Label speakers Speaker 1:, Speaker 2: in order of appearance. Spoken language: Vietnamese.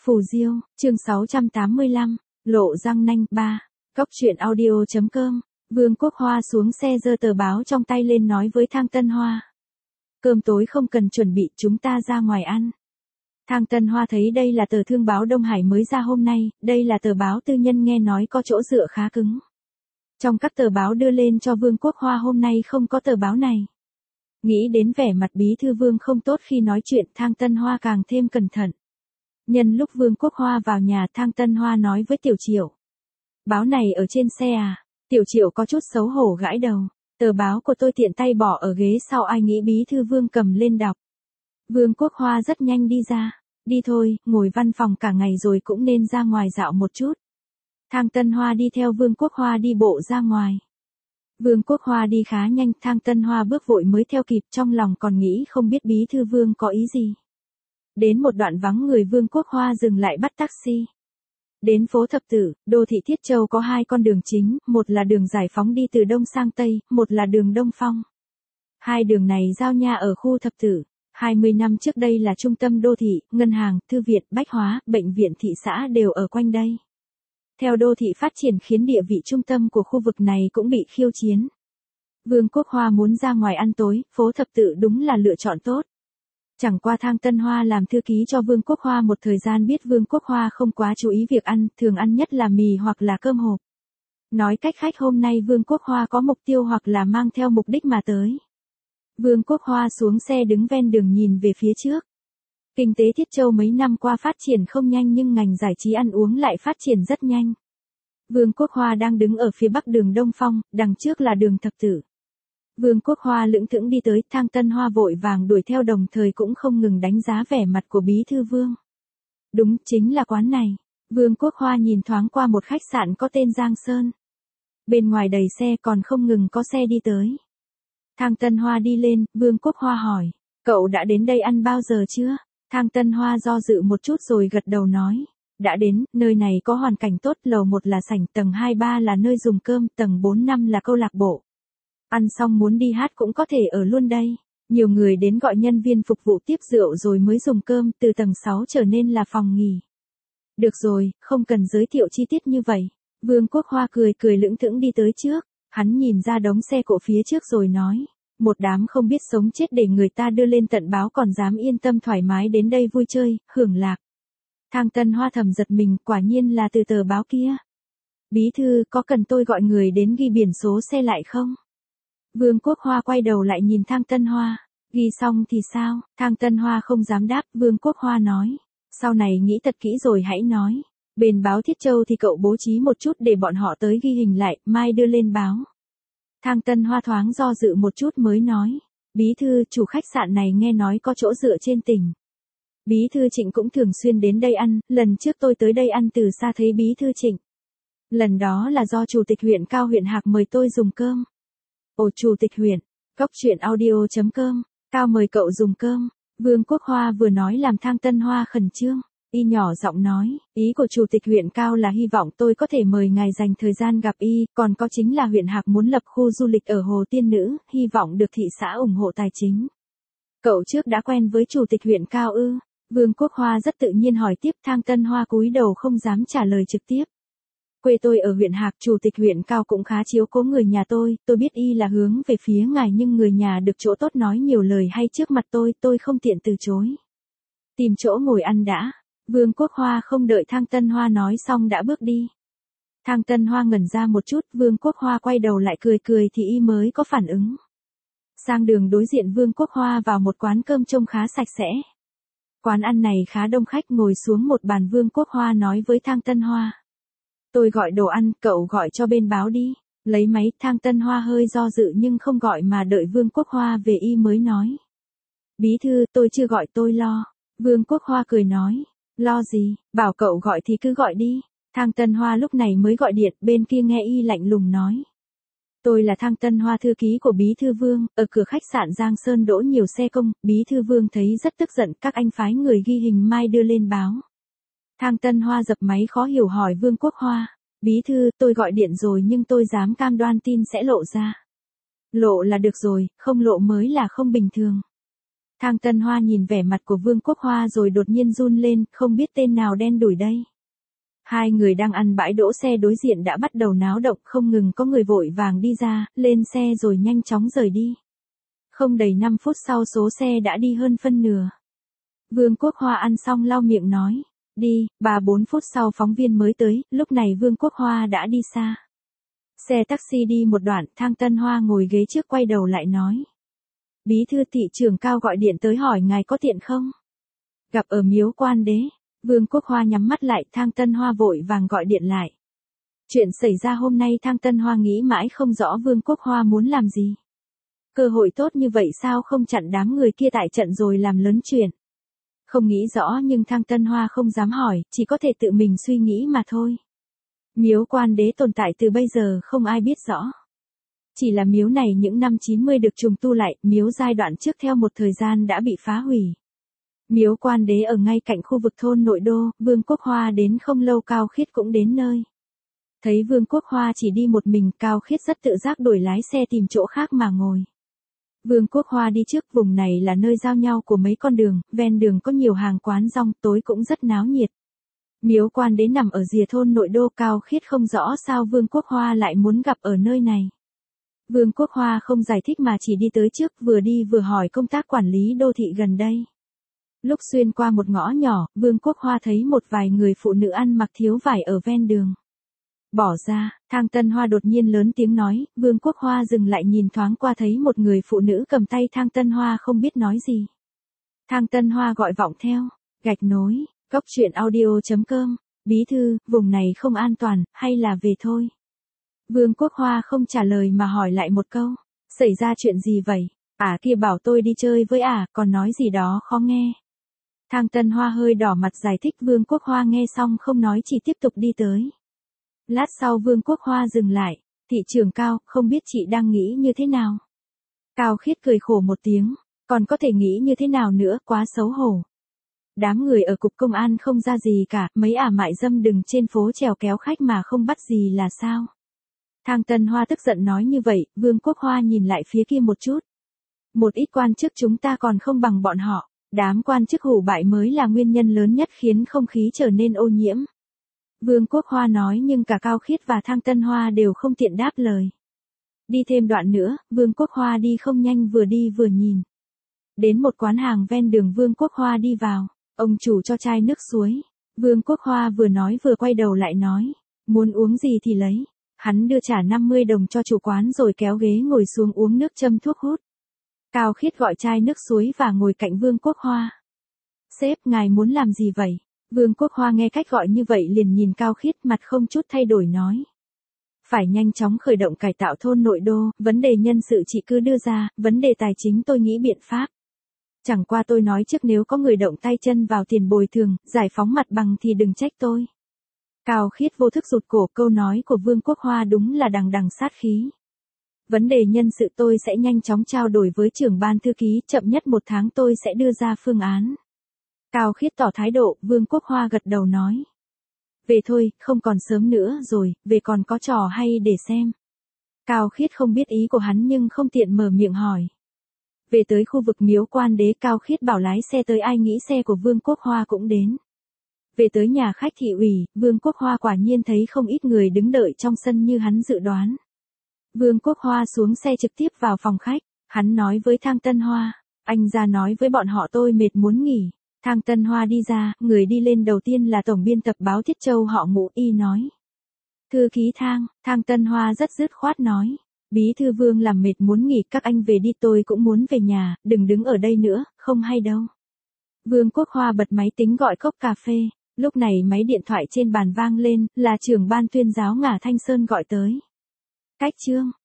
Speaker 1: Phù Diêu, chương 685, lộ răng nanh 3, Cóc truyện audio.com. Vương Quốc Hoa xuống xe giơ tờ báo trong tay lên nói với Thang Tân Hoa. Cơm tối không cần chuẩn bị, chúng ta ra ngoài ăn. Thang Tân Hoa thấy đây là tờ Thương báo Đông Hải mới ra hôm nay, đây là tờ báo tư nhân nghe nói có chỗ dựa khá cứng. Trong các tờ báo đưa lên cho Vương Quốc Hoa hôm nay không có tờ báo này. Nghĩ đến vẻ mặt bí thư Vương không tốt khi nói chuyện, Thang Tân Hoa càng thêm cẩn thận. Nhân lúc Vương Quốc Hoa vào nhà, Thang Tân Hoa nói với Tiểu Triệu. Báo này ở trên xe à? Tiểu Triệu có chút xấu hổ gãi đầu. Tờ báo của tôi tiện tay bỏ ở ghế sau, ai nghĩ bí thư Vương cầm lên đọc. Vương Quốc Hoa rất nhanh đi ra. Đi thôi, ngồi văn phòng cả ngày rồi cũng nên ra ngoài dạo một chút. Thang Tân Hoa đi theo Vương Quốc Hoa đi bộ ra ngoài. Vương Quốc Hoa đi khá nhanh, Thang Tân Hoa bước vội mới theo kịp, trong lòng còn nghĩ không biết bí thư Vương có ý gì. Đến một đoạn vắng người, Vương Quốc Hoa dừng lại bắt taxi. Đến phố Thập Tử, đô thị Thiết Châu có hai con đường chính, một là đường Giải Phóng đi từ Đông sang Tây, một là đường Đông Phong. Hai đường này giao nha ở khu Thập Tử. 20 năm trước đây là trung tâm đô thị, ngân hàng, thư viện, bách hóa, bệnh viện thị xã đều ở quanh đây. Theo đô thị phát triển khiến địa vị trung tâm của khu vực này cũng bị khiêu chiến. Vương Quốc Hoa muốn ra ngoài ăn tối, phố Thập Tự đúng là lựa chọn tốt. Chẳng qua Thang Tân Hoa làm thư ký cho Vương Quốc Hoa một thời gian biết Vương Quốc Hoa không quá chú ý việc ăn, thường ăn nhất là mì hoặc là cơm hộp. Nói cách khác hôm nay Vương Quốc Hoa có mục tiêu hoặc là mang theo mục đích mà tới. Vương Quốc Hoa xuống xe đứng ven đường nhìn về phía trước. Kinh tế Thiết Châu mấy năm qua phát triển không nhanh nhưng ngành giải trí ăn uống lại phát triển rất nhanh. Vương Quốc Hoa đang đứng ở phía bắc đường Đông Phong, đằng trước là đường Thập Tử. Vương Quốc Hoa lững thững đi tới, Thang Tân Hoa vội vàng đuổi theo đồng thời cũng không ngừng đánh giá vẻ mặt của bí thư Vương. Đúng, chính là quán này. Vương Quốc Hoa nhìn thoáng qua một khách sạn có tên Giang Sơn. Bên ngoài đầy xe còn không ngừng có xe đi tới. Thang Tân Hoa đi lên, Vương Quốc Hoa hỏi, cậu đã đến đây ăn bao giờ chưa? Thang Tân Hoa do dự một chút rồi gật đầu nói, đã đến, nơi này có hoàn cảnh tốt, lầu 1 là sảnh, tầng 2-3 là nơi dùng cơm, tầng 4-5 là câu lạc bộ. Ăn xong muốn đi hát cũng có thể ở luôn đây. Nhiều người đến gọi nhân viên phục vụ tiếp rượu rồi mới dùng cơm, từ tầng 6 trở nên là phòng nghỉ. Được rồi, không cần giới thiệu chi tiết như vậy. Vương Quốc Hoa cười lững thững đi tới trước. Hắn nhìn ra đống xe cộ phía trước rồi nói, một đám không biết sống chết để người ta đưa lên tận báo còn dám yên tâm thoải mái đến đây vui chơi, hưởng lạc. Thang Tân Hoa thầm giật mình, quả nhiên là từ tờ báo kia. Bí thư, có cần tôi gọi người đến ghi biển số xe lại không? Vương Quốc Hoa quay đầu lại nhìn Thang Tân Hoa, ghi xong thì sao? Thang Tân Hoa không dám đáp, Vương Quốc Hoa nói, sau này nghĩ thật kỹ rồi hãy nói. Bên báo Thiết Châu thì cậu bố trí một chút để bọn họ tới ghi hình lại, mai đưa lên báo. Thang Tân Hoa thoáng do dự một chút mới nói, bí thư, chủ khách sạn này nghe nói có chỗ dựa trên tỉnh. Bí thư Trịnh cũng thường xuyên đến đây ăn, lần trước tôi tới đây ăn từ xa thấy bí thư Trịnh. Lần đó là do chủ tịch huyện Cao huyện Hạc mời tôi dùng cơm. Ồ, chủ tịch huyện, Cóc truyện audio.com, Cao mời cậu dùng cơm. Vương Quốc Hoa vừa nói làm Thang Tân Hoa khẩn trương. Y nhỏ giọng nói, ý của chủ tịch huyện Cao là hy vọng tôi có thể mời ngài dành thời gian gặp y, còn có chính là huyện Hạc muốn lập khu du lịch ở Hồ Tiên Nữ, hy vọng được thị xã ủng hộ tài chính. Cậu trước đã quen với chủ tịch huyện Cao ư? Vương Quốc Hoa rất tự nhiên hỏi tiếp. Thang Tân Hoa cúi đầu không dám trả lời trực tiếp. Quê tôi ở huyện Hạc, chủ tịch huyện Cao cũng khá chiếu cố người nhà tôi biết y là hướng về phía ngài nhưng người nhà được chỗ tốt nói nhiều lời hay trước mặt tôi không tiện từ chối. Tìm chỗ ngồi ăn đã. Vương Quốc Hoa không đợi Thang Tân Hoa nói xong đã bước đi. Thang Tân Hoa ngẩn ra một chút, Vương Quốc Hoa quay đầu lại cười thì y mới có phản ứng. Sang đường đối diện Vương Quốc Hoa vào một quán cơm trông khá sạch sẽ. Quán ăn này khá đông khách, ngồi xuống một bàn Vương Quốc Hoa nói với Thang Tân Hoa. Tôi gọi đồ ăn, cậu gọi cho bên báo đi. Lấy máy, Thang Tân Hoa hơi do dự nhưng không gọi mà đợi Vương Quốc Hoa về y mới nói. Bí thư, tôi chưa gọi, tôi lo. Vương Quốc Hoa cười nói. Lo gì, bảo cậu gọi thì cứ gọi đi. Thang Tân Hoa lúc này mới gọi điện, bên kia nghe y lạnh lùng nói. Tôi là Thang Tân Hoa, thư ký của bí thư Vương, ở cửa khách sạn Giang Sơn đỗ nhiều xe công, bí thư Vương thấy rất tức giận, các anh phái người ghi hình mai đưa lên báo. Thang Tân Hoa dập máy khó hiểu hỏi Vương Quốc Hoa, bí thư, tôi gọi điện rồi nhưng tôi dám cam đoan tin sẽ lộ ra. Lộ là được rồi, không lộ mới là không bình thường. Thang Tân Hoa nhìn vẻ mặt của Vương Quốc Hoa rồi đột nhiên run lên, không biết tên nào đen đủi đây. Hai người đang ăn bãi đỗ xe đối diện đã bắt đầu náo động, không ngừng có người vội vàng đi ra, lên xe rồi nhanh chóng rời đi. Không đầy 5 phút sau số xe đã đi hơn phân nửa. Vương Quốc Hoa ăn xong lau miệng nói, đi, 3-4 phút sau phóng viên mới tới, lúc này Vương Quốc Hoa đã đi xa. Xe taxi đi một đoạn, Thang Tân Hoa ngồi ghế trước quay đầu lại nói. Bí thư thị trưởng Cao gọi điện tới hỏi ngài có tiện không? Gặp ở Miếu Quan Đế. Vương Quốc Hoa nhắm mắt lại, Thang Tân Hoa vội vàng gọi điện lại. Chuyện xảy ra hôm nay Thang Tân Hoa nghĩ mãi không rõ Vương Quốc Hoa muốn làm gì. Cơ hội tốt như vậy sao không chặn đám người kia tại trận rồi làm lớn chuyện. Không nghĩ rõ nhưng Thang Tân Hoa không dám hỏi, chỉ có thể tự mình suy nghĩ mà thôi. Miếu Quan Đế tồn tại từ bây giờ không ai biết rõ. Chỉ là miếu này những năm 90 được trùng tu lại, miếu giai đoạn trước theo một thời gian đã bị phá hủy. Miếu Quan Đế ở ngay cạnh khu vực thôn nội đô, Vương Quốc Hoa đến không lâu Cao Khiết cũng đến nơi. Thấy Vương Quốc Hoa chỉ đi một mình, Cao Khiết rất tự giác đổi lái xe tìm chỗ khác mà ngồi. Vương Quốc Hoa đi trước, vùng này là nơi giao nhau của mấy con đường, ven đường có nhiều hàng quán rong, tối cũng rất náo nhiệt. Miếu Quan Đế nằm ở rìa thôn nội đô, Cao Khiết không rõ sao Vương Quốc Hoa lại muốn gặp ở nơi này. Vương Quốc Hoa không giải thích mà chỉ đi tới trước, vừa đi vừa hỏi công tác quản lý đô thị gần đây. Lúc xuyên qua một ngõ nhỏ, Vương Quốc Hoa thấy một vài người phụ nữ ăn mặc thiếu vải ở ven đường. Bỏ ra, Thang Tân Hoa đột nhiên lớn tiếng nói, Vương Quốc Hoa dừng lại nhìn thoáng qua thấy một người phụ nữ cầm tay Thang Tân Hoa không biết nói gì. Thang Tân Hoa gọi vọng theo, gạch nối, cốc truyện audio.com, bí thư, vùng này không an toàn, hay là về thôi. Vương Quốc Hoa không trả lời mà hỏi lại một câu, xảy ra chuyện gì vậy? Kia bảo tôi đi chơi với còn nói gì đó khó nghe. Thang Tân Hoa hơi đỏ mặt giải thích, Vương Quốc Hoa nghe xong không nói chỉ tiếp tục đi tới. Lát sau Vương Quốc Hoa dừng lại, thị trưởng Cao, không biết chị đang nghĩ như thế nào? Cao Khiết cười khổ một tiếng, còn có thể nghĩ như thế nào nữa, quá xấu hổ. Đám người ở cục công an không ra gì cả, mấy mại dâm đừng trên phố trèo kéo khách mà không bắt gì là sao? Thang Tân Hoa tức giận nói như vậy, Vương Quốc Hoa nhìn lại phía kia một chút. Một ít quan chức chúng ta còn không bằng bọn họ, đám quan chức hủ bại mới là nguyên nhân lớn nhất khiến không khí trở nên ô nhiễm. Vương Quốc Hoa nói nhưng cả Cao Khiết và Thang Tân Hoa đều không tiện đáp lời. Đi thêm đoạn nữa, Vương Quốc Hoa đi không nhanh vừa đi vừa nhìn. Đến một quán hàng ven đường Vương Quốc Hoa đi vào, ông chủ cho chai nước suối. Vương Quốc Hoa vừa nói vừa quay đầu lại nói, muốn uống gì thì lấy. Hắn đưa trả 50 đồng cho chủ quán rồi kéo ghế ngồi xuống uống nước châm thuốc hút. Cao Khiết gọi chai nước suối và ngồi cạnh Vương Quốc Hoa. Sếp, ngài muốn làm gì vậy? Vương Quốc Hoa nghe cách gọi như vậy liền nhìn Cao Khiết, mặt không chút thay đổi nói. Phải nhanh chóng khởi động cải tạo thôn nội đô, vấn đề nhân sự chị cứ đưa ra, vấn đề tài chính tôi nghĩ biện pháp. Chẳng qua tôi nói trước nếu có người động tay chân vào tiền bồi thường, giải phóng mặt bằng thì đừng trách tôi. Cao Khiết vô thức rụt cổ, câu nói của Vương Quốc Hoa đúng là đằng đằng sát khí. Vấn đề nhân sự tôi sẽ nhanh chóng trao đổi với trưởng ban thư ký, chậm nhất 1 tháng tôi sẽ đưa ra phương án. Cao Khiết tỏ thái độ, Vương Quốc Hoa gật đầu nói. Về thôi, không còn sớm nữa rồi, về còn có trò hay để xem. Cao Khiết không biết ý của hắn nhưng không tiện mở miệng hỏi. Về tới khu vực Miếu Quan Đế, Cao Khiết bảo lái xe tới, ai nghĩ xe của Vương Quốc Hoa cũng đến. Về tới nhà khách thị ủy, Vương Quốc Hoa quả nhiên thấy không ít người đứng đợi trong sân như hắn dự đoán. Vương Quốc Hoa xuống xe trực tiếp vào phòng khách, hắn nói với Thang Tân Hoa, anh ra nói với bọn họ tôi mệt muốn nghỉ. Thang Tân Hoa đi ra, người đi lên đầu tiên là tổng biên tập báo Thiết Châu họ Ngũ, y nói. Thư ký Thang Tân Hoa rất dứt khoát nói. Bí thư Vương làm mệt muốn nghỉ, các anh về đi, tôi cũng muốn về nhà, đừng đứng ở đây nữa, không hay đâu. Vương Quốc Hoa bật máy tính gọi cốc cà phê, lúc này máy điện thoại trên bàn vang lên, là trưởng ban tuyên giáo Ngả Thanh Sơn gọi tới. Cách chương.